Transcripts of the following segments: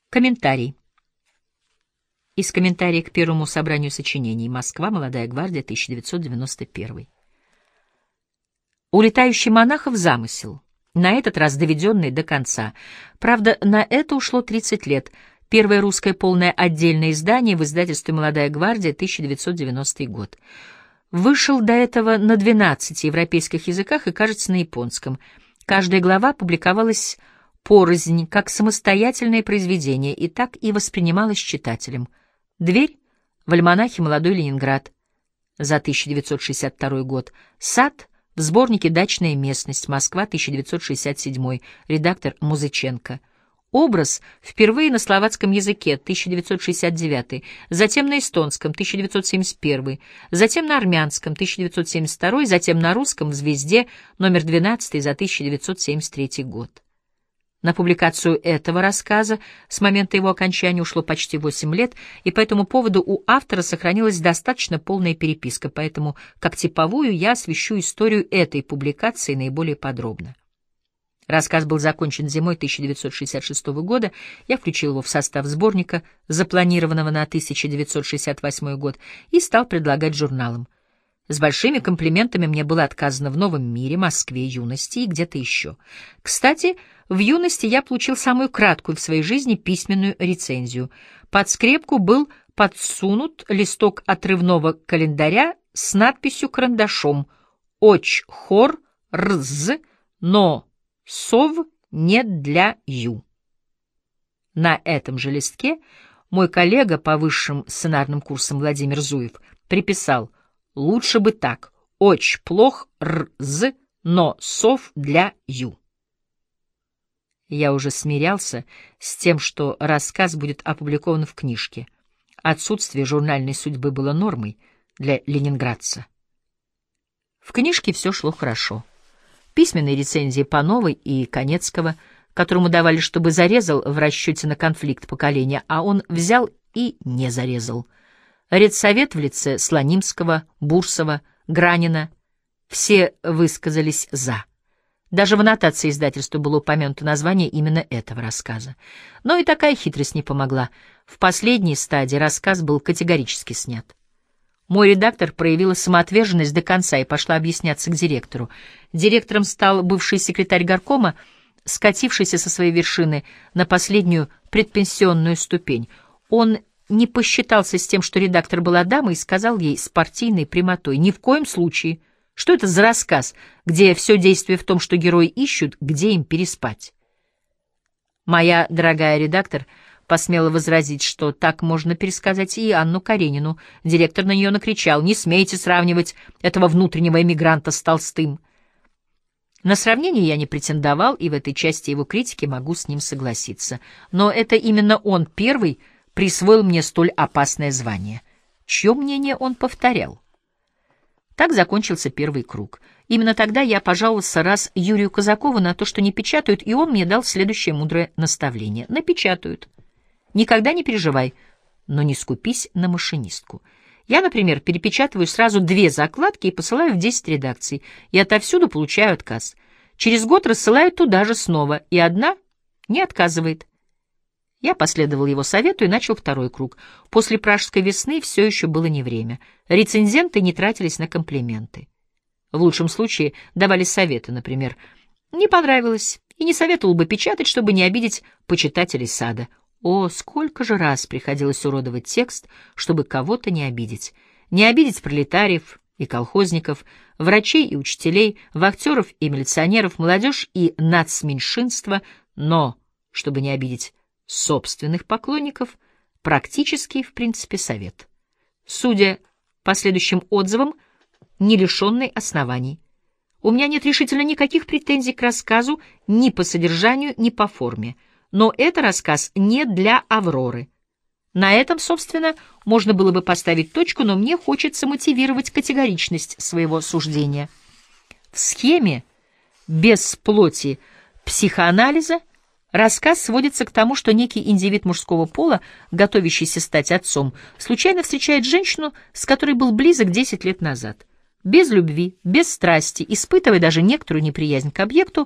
Комментарий. Из комментария к первому собранию сочинений. Москва. Молодая гвардия. 1991. «Улетающий монахов» замысел, на этот раз доведенный до конца. Правда, на это ушло 30 лет. Первое русское полное отдельное издание в издательстве «Молодая гвардия», 1990 год. Вышел до этого на 12 европейских языках и, кажется, на японском. Каждая глава публиковалась порознь, как самостоятельное произведение, и так и воспринималась читателем. «Дверь» в альманахе «Молодой Ленинград» за 1962 год. «Сад» в сборнике «Дачная местность», Москва, 1967, редактор Музыченко. «Образ» впервые на словацком языке, 1969, затем на эстонском, 1971, затем на армянском, 1972, затем на русском в «Звезде», номер 12 за 1973 год. На публикацию этого рассказа с момента его окончания ушло почти 8 лет, и по этому поводу у автора сохранилась достаточно полная переписка, поэтому как типовую я освещу историю этой публикации наиболее подробно. Рассказ был закончен зимой 1966 года, я включил его в состав сборника, запланированного на 1968 год, и стал предлагать журналам. С большими комплиментами мне было отказано в «Новом мире», «Москве», «Юности» и где-то еще. Кстати, в «Юности» я получил самую краткую в своей жизни письменную рецензию. Под скрепку был подсунут листок отрывного календаря с надписью карандашом «Оч хор рз, но сов нет для ю». На этом же листке мой коллега по высшим сценарным курсам Владимир Зуев приписал: «Лучше бы так. Очень плох рз, но сов для ю». Я уже смирялся с тем, что рассказ будет опубликован в книжке. Отсутствие журнальной судьбы было нормой для ленинградца. В книжке все шло хорошо. Письменные рецензии Пановой и Конецкого, которому давали, чтобы зарезал в расчете на конфликт поколения, а он взял и не зарезал. Редсовет в лице Слонимского, Бурсова, Гранина — все высказались «за». Даже в аннотации издательства было упомянуто название именно этого рассказа. Но и такая хитрость не помогла. В последней стадии рассказ был категорически снят. Мой редактор проявила самоотверженность до конца и пошла объясняться к директору. Директором стал бывший секретарь горкома, скатившийся со своей вершины на последнюю предпенсионную ступень. Он не посчитался с тем, что редактор была дамой, и сказал ей с партийной прямотой: «Ни в коем случае. Что это за рассказ, где все действие в том, что герои ищут, где им переспать?» Моя дорогая редактор посмела возразить, что так можно пересказать и Анну Каренину. Директор на нее накричал: «Не смейте сравнивать этого внутреннего эмигранта с Толстым». На сравнение я не претендовал, и в этой части его критики могу с ним согласиться. Но это именно он первый присвоил мне столь опасное звание. Чье мнение он повторял? Так закончился первый круг. Именно тогда я пожаловался раз Юрию Казакову на то, что не печатают, и он мне дал следующее мудрое наставление: напечатают. Никогда не переживай, но не скупись на машинистку. Я, например, перепечатываю сразу 2 закладки и посылаю в 10 редакций, и отовсюду получаю отказ. Через год рассылаю туда же снова, и одна не отказывает. Я последовал его совету и начал второй круг. После Пражской весны все еще было не время. Рецензенты не тратились на комплименты. В лучшем случае давали советы, например: «Не понравилось, и не советовал бы печатать, чтобы не обидеть почитателей сада». О, сколько же раз приходилось уродовать текст, чтобы кого-то не обидеть. Не обидеть пролетариев и колхозников, врачей и учителей, вахтеров и милиционеров, молодежь и нацменьшинство, но, чтобы не обидеть собственных поклонников, практически, в принципе, совет. Судя по следующим отзывам, не лишенный оснований. У меня нет решительно никаких претензий к рассказу ни по содержанию, ни по форме. Но это рассказ не для «Авроры». На этом, собственно, можно было бы поставить точку, но мне хочется мотивировать категоричность своего суждения. В схеме без плоти психоанализа рассказ сводится к тому, что некий индивид мужского пола, готовящийся стать отцом, случайно встречает женщину, с которой был близок 10 лет назад. Без любви, без страсти, испытывая даже некоторую неприязнь к объекту,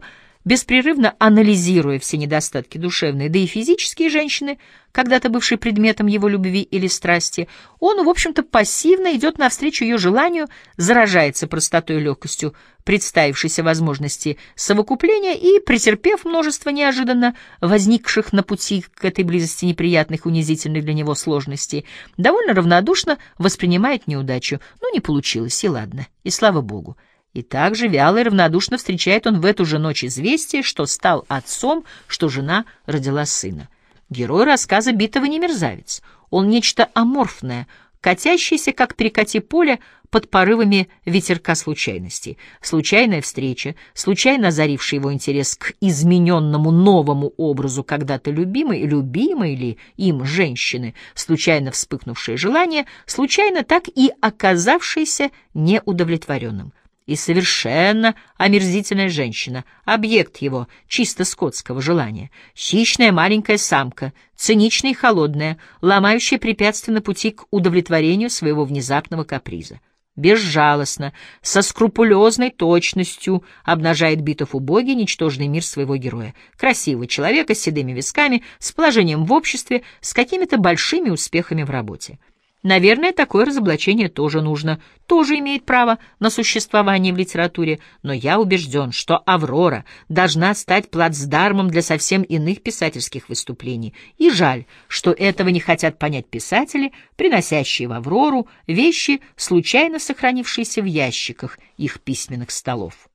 Беспрерывно анализируя все недостатки душевные, да и физические женщины, когда-то бывшие предметом его любви или страсти, он, в общем-то, пассивно идет навстречу ее желанию, заражается простотой и легкостью представившейся возможности совокупления и, претерпев множество неожиданно возникших на пути к этой близости неприятных, унизительных для него сложностей, довольно равнодушно воспринимает неудачу. Ну, не получилось, и ладно, и слава богу. И также вяло и равнодушно встречает он в эту же ночь известие, что стал отцом, что жена родила сына. Герой рассказа Битова не мерзавец. Он нечто аморфное, катящееся, как перекати поле, под порывами ветерка случайностей. Случайная встреча, случайно озаривший его интерес к измененному новому образу когда-то любимой ли им женщины, случайно вспыхнувшее желание, случайно так и оказавшееся неудовлетворенным. И совершенно омерзительная женщина, объект его чисто скотского желания, хищная маленькая самка, циничная и холодная, ломающая препятствия на пути к удовлетворению своего внезапного каприза. Безжалостно, со скрупулезной точностью обнажает Битов убогий, ничтожный мир своего героя. Красивого человека с седыми висками, с положением в обществе, с какими-то большими успехами в работе. Наверное, такое разоблачение тоже нужно, тоже имеет право на существование в литературе, но я убежден, что «Аврора» должна стать плацдармом для совсем иных писательских выступлений. И жаль, что этого не хотят понять писатели, приносящие в «Аврору» вещи, случайно сохранившиеся в ящиках их письменных столов.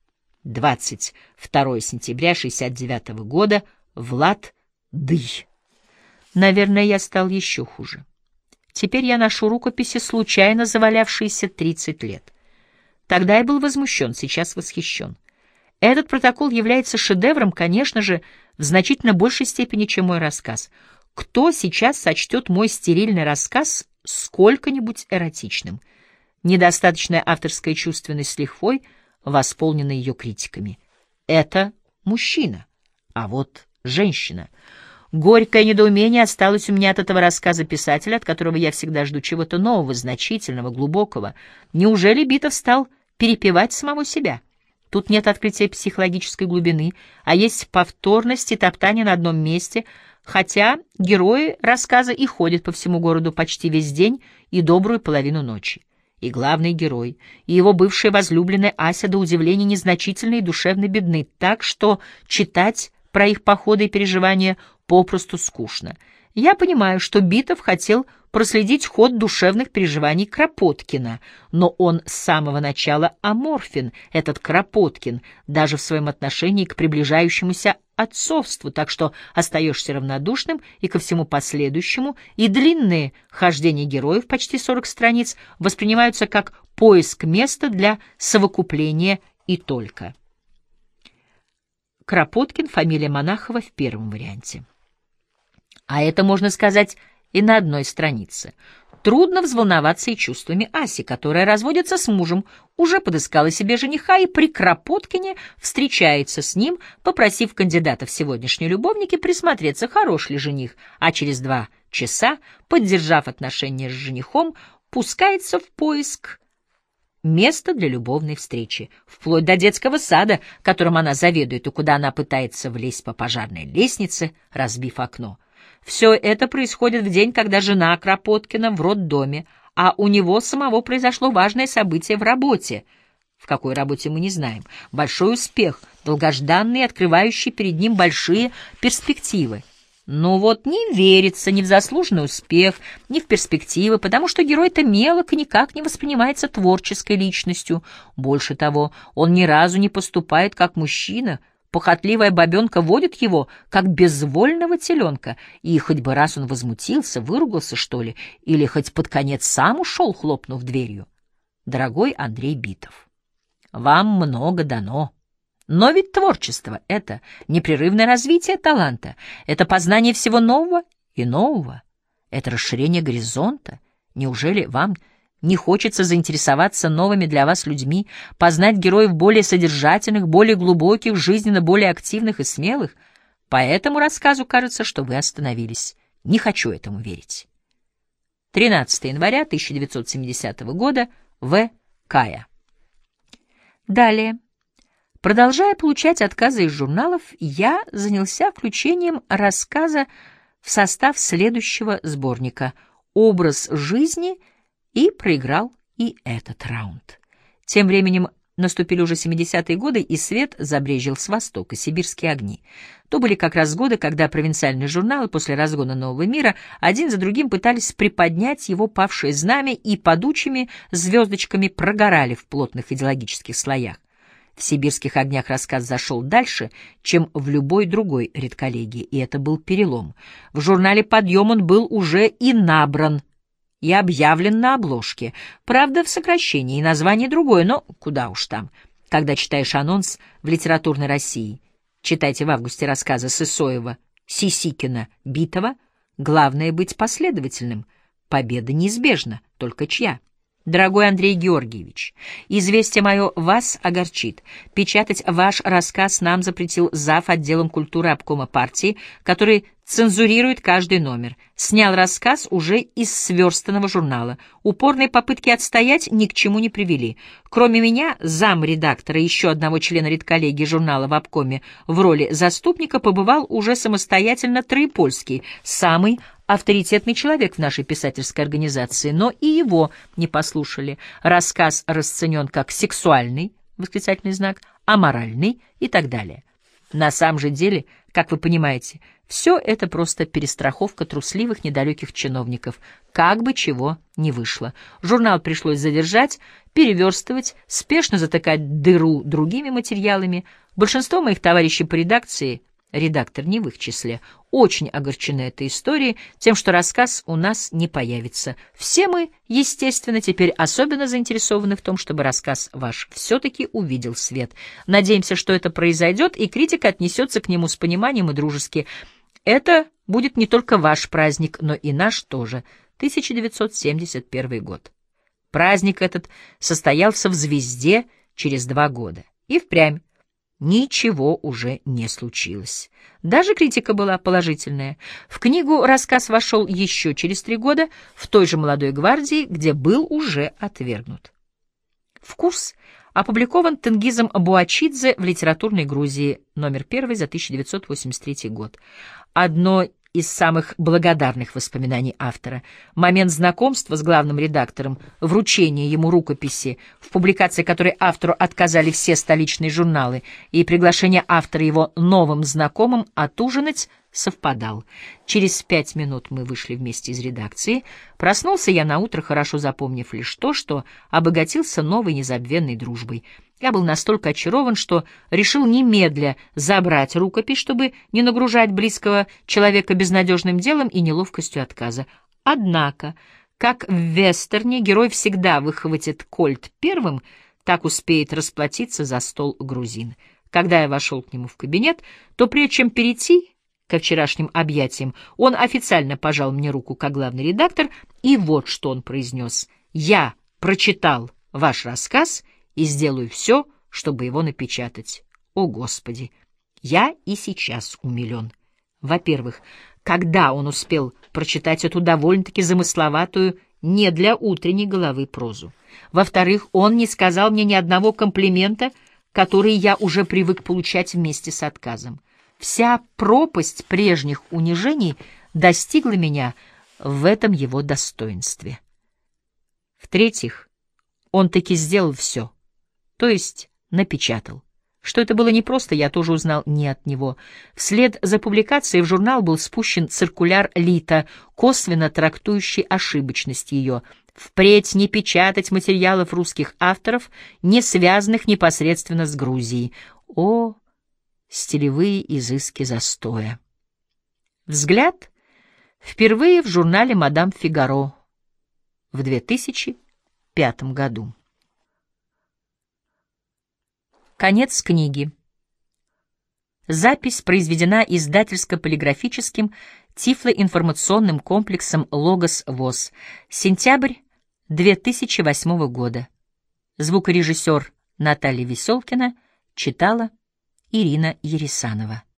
22 сентября 1969 года. Влад Дый. Наверное, я стал еще хуже. Теперь я ношу рукописи, случайно завалявшиеся 30 лет. Тогда я был возмущен, сейчас восхищен. Этот протокол является шедевром, конечно же, в значительно большей степени, чем мой рассказ. Кто сейчас сочтет мой стерильный рассказ сколько-нибудь эротичным? Недостаточная авторская чувственность с лихвой восполнена ее критиками. Это мужчина, а вот женщина — горькое недоумение осталось у меня от этого рассказа писателя, от которого я всегда жду чего-то нового, значительного, глубокого. Неужели Битов стал перепевать самого себя? Тут нет открытия психологической глубины, а есть повторность и топтание на одном месте, хотя герои рассказа и ходят по всему городу почти весь день и добрую половину ночи. И главный герой, и его бывшая возлюбленная Ася до удивления незначительны и душевно бедны, так что читать про их походы и переживания попросту скучно. Я понимаю, что Битов хотел проследить ход душевных переживаний Кропоткина, но он с самого начала аморфен, этот Кропоткин, даже в своем отношении к приближающемуся отцовству, так что остаешься равнодушным и ко всему последующему, и длинные хождения героев, почти 40 страниц, воспринимаются как поиск места для совокупления и только. Кропоткин, фамилия Монахова в первом варианте. А это, можно сказать, и на одной странице. Трудно взволноваться и чувствами Аси, которая разводится с мужем, уже подыскала себе жениха и при Кропоткине встречается с ним, попросив кандидата в сегодняшние любовники присмотреться, хорош ли жених, а через 2 часа, поддержав отношения с женихом, пускается в поиск места для любовной встречи, вплоть до детского сада, которым она заведует и куда она пытается влезть по пожарной лестнице, разбив окно. Все это происходит в день, когда жена Кропоткина в роддоме, а у него самого произошло важное событие в работе. В какой работе мы не знаем. Большой успех, долгожданный, открывающий перед ним большие перспективы. Но вот не верится ни в заслуженный успех, ни в перспективы, потому что герой-то мелок и никак не воспринимается творческой личностью. Больше того, он ни разу не поступает как мужчина. Похотливая бабенка водит его, как безвольного теленка, и хоть бы раз он возмутился, выругался, что ли, или хоть под конец сам ушел, хлопнув дверью. Дорогой Андрей Битов, вам много дано. Но ведь творчество — это непрерывное развитие таланта, это познание всего нового и нового, это расширение горизонта. Неужели вам не хочется заинтересоваться новыми для вас людьми, познать героев более содержательных, более глубоких, жизненно более активных и смелых? По этому рассказу кажется, что вы остановились. Не хочу этому верить. 13 января 1970 года. В. Кая. Далее. Продолжая получать отказы из журналов, я занялся включением рассказа в состав следующего сборника «Образ жизни» и проиграл и этот раунд. Тем временем наступили уже 70-е годы, и свет забрезжил с востока, сибирские огни. То были как раз годы, когда провинциальные журналы после разгона «Нового мира» один за другим пытались приподнять его павшее знамя и падучими звездочками прогорали в плотных идеологических слоях. В «Сибирских огнях» рассказ зашел дальше, чем в любой другой редколлегии, и это был перелом. В журнале «Подъем» он был уже и набран, и объявлен на обложке. Правда, в сокращении, и название другое, но куда уж там. Когда читаешь анонс в «Литературной России», читайте в августе рассказы Сысоева, Сисикина, Битова, главное быть последовательным. Победа неизбежна, только чья? Дорогой Андрей Георгиевич, известие мое вас огорчит. Печатать ваш рассказ нам запретил зав. Отделом культуры обкома партии, который цензурирует каждый номер. Снял рассказ уже из сверстанного журнала. Упорные попытки отстоять ни к чему не привели. Кроме меня, замредактора и еще одного члена редколлегии журнала в обкоме в роли заступника побывал уже самостоятельно Троепольский, самый авторитетный человек в нашей писательской организации, но и его не послушали. Рассказ расценен как сексуальный, восклицательный знак, аморальный и так далее. На самом же деле, как вы понимаете, все это просто перестраховка трусливых недалеких чиновников, как бы чего ни вышло. Журнал пришлось задержать, переверстывать, спешно затыкать дыру другими материалами. Большинство моих товарищей по редакции, редактор не в их числе, очень огорчены этой историей, тем, что рассказ у нас не появится. Все мы, естественно, теперь особенно заинтересованы в том, чтобы рассказ ваш все-таки увидел свет. Надеемся, что это произойдет, и критика отнесется к нему с пониманием и дружески. Это будет не только ваш праздник, но и наш тоже. 1971 год. Праздник этот состоялся в «Звезде» через 2 года. И впрямь. Ничего уже не случилось. Даже критика была положительная. В книгу рассказ вошел еще через 3 года в той же «Молодой гвардии», где был уже отвергнут. «Вкус» опубликован Тенгизом Буачидзе в «Литературной Грузии», номер 1 за 1983 год. Одно из самых благодарных воспоминаний автора — момент знакомства с главным редактором, вручение ему рукописи, в публикации которой автору отказали все столичные журналы, и приглашение автора его новым знакомым отужинать совпадал. Через 5 минут мы вышли вместе из редакции. Проснулся я наутро, хорошо запомнив лишь то, что обогатился новой незабвенной дружбой. Я был настолько очарован, что решил немедля забрать рукопись, чтобы не нагружать близкого человека безнадежным делом и неловкостью отказа. Однако, как в вестерне герой всегда выхватит кольт первым, так успеет расплатиться за стол грузин. Когда я вошел к нему в кабинет, то прежде чем перейти ко вчерашним объятиям, он официально пожал мне руку как главный редактор, и вот что он произнес: «Я прочитал ваш рассказ и сделаю все, чтобы его напечатать». О, Господи! Я и сейчас умилен. Во-первых, когда он успел прочитать эту довольно-таки замысловатую, не для утренней головы прозу? Во-вторых, он не сказал мне ни одного комплимента, который я уже привык получать вместе с отказом. Вся пропасть прежних унижений достигла меня в этом его достоинстве. В-третьих, он таки сделал все, то есть напечатал. Что это было непросто, я тоже узнал не от него. Вслед за публикацией в журнал был спущен циркуляр Лита, косвенно трактующий ошибочность ее. Впредь не печатать материалов русских авторов, не связанных непосредственно с Грузией. О, стилевые изыски застоя! Взгляд впервые в журнале «Мадам Фигаро» в 2005 году. Конец книги. Запись произведена издательско-полиграфическим тифлоинформационным комплексом «Логос ВОС». Сентябрь 2008 года. Звукорежиссер Наталья Веселкина читала Ирина Ересанова.